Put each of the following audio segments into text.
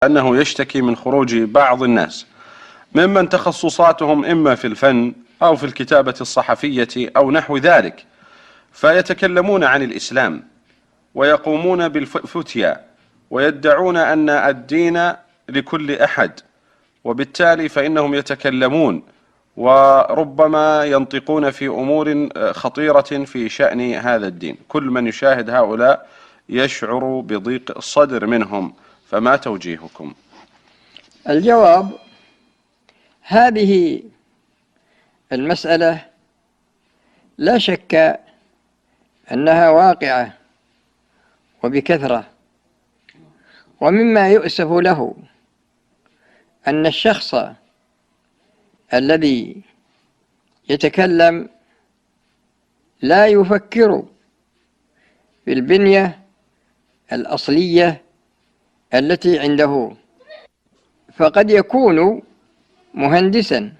أنه يشتكي من خروج بعض الناس ممن تخصصاتهم إما في الفن أو في الكتابة الصحفية أو نحو ذلك، فيتكلمون عن الإسلام ويقومون بالفتيا ويدعون أن الدين لكل أحد، وبالتالي فإنهم يتكلمون وربما ينطقون في أمور خطيرة في شأن هذا الدين. كل من يشاهد هؤلاء يشعر بضيق الصدر منهم، فما توجيهكم؟ الجواب: هذه المسألة لا شك أنها واقعة وبكثرة، ومما يؤسف له أن الشخص الذي يتكلم لا يفكر في البنية الأصلية التي عنده، فقد يكون مهندسا.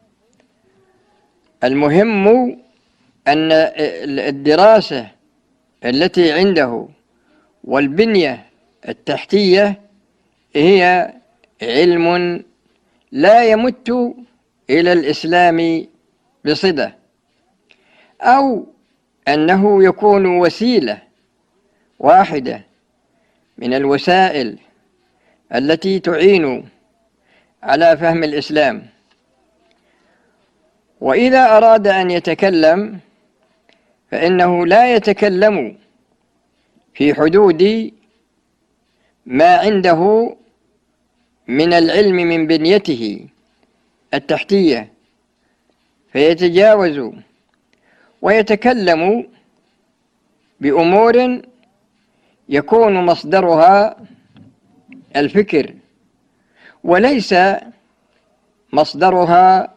المهم أن الدراسة التي عنده والبنية التحتية هي علم لا يمت إلى الإسلام بصلة، أو أنه يكون وسيلة واحدة من الوسائل التي تعين على فهم الإسلام. وإذا أراد أن يتكلم فإنه لا يتكلم في حدود ما عنده من العلم من بنيته التحتية، فيتجاوز ويتكلم بأمور يكون مصدرها الفكر وليس مصدرها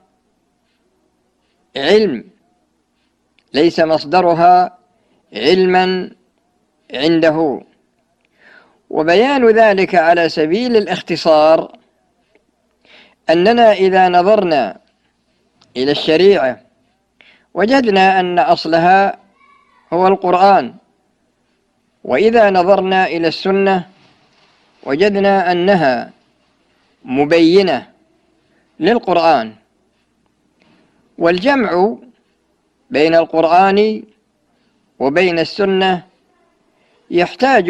علم، ليس مصدرها علما عنده. وبيان ذلك على سبيل الاختصار أننا إذا نظرنا إلى الشريعة وجدنا أن أصلها هو القرآن، وإذا نظرنا إلى السنة وجدنا أنها مبينة للقرآن. والجمع بين القرآن وبين السنة يحتاج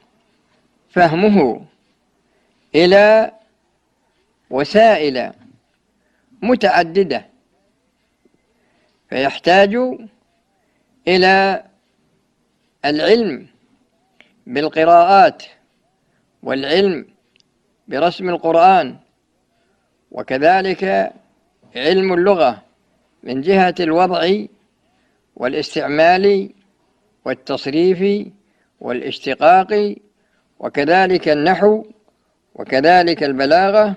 فهمه إلى وسائل متعددة، فيحتاج إلى العلم بالقراءات والعلم برسم القرآن، وكذلك علم اللغة من جهة الوضع والاستعمال والتصريف والاشتقاق، وكذلك النحو، وكذلك البلاغة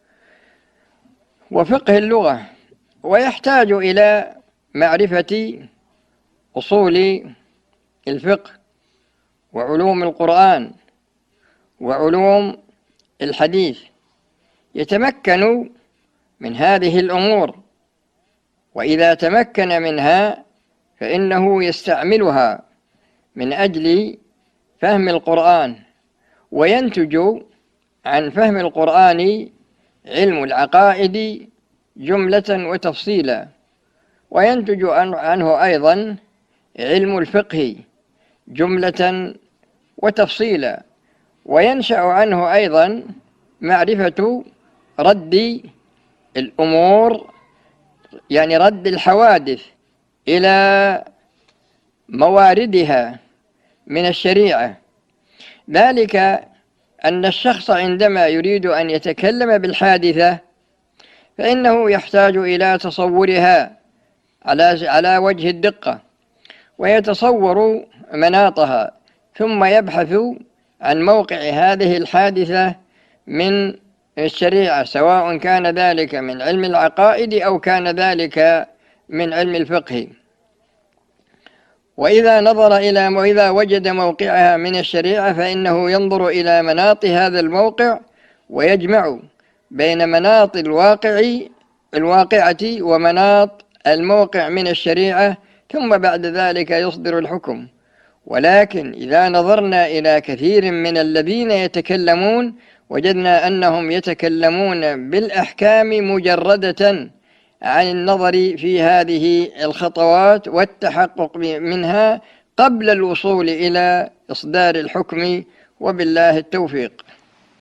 وفقه اللغة. ويحتاج إلى معرفة أصول الفقه وعلوم القرآن وعلوم الحديث، يتمكن من هذه الأمور، وإذا تمكن منها فإنه يستعملها من أجل فهم القرآن، وينتج عن فهم القرآن علم العقائد جملة وتفصيلا، وينتج عنه أيضا علم الفقه جملة وتفصيلا، وينشأ عنه أيضا معرفة رد الأمور، يعني رد الحوادث إلى مواردها من الشريعة. ذلك أن الشخص عندما يريد أن يتكلم بالحادثة فإنه يحتاج إلى تصورها على وجه الدقة، ويتصور مناطها، ثم يبحث عن موقع هذه الحادثة من الشريعة، سواء كان ذلك من علم العقائد أو كان ذلك من علم الفقه. وإذا وجد موقعها من الشريعة فإنه ينظر إلى مناط هذا الموقع ويجمع بين مناط الواقعة ومناط الموقع من الشريعة، ثم بعد ذلك يصدر الحكم. ولكن إذا نظرنا إلى كثير من الذين يتكلمون وجدنا أنهم يتكلمون بالأحكام مجردة عن النظر في هذه الخطوات والتحقق منها قبل الوصول إلى إصدار الحكم، وبالله التوفيق.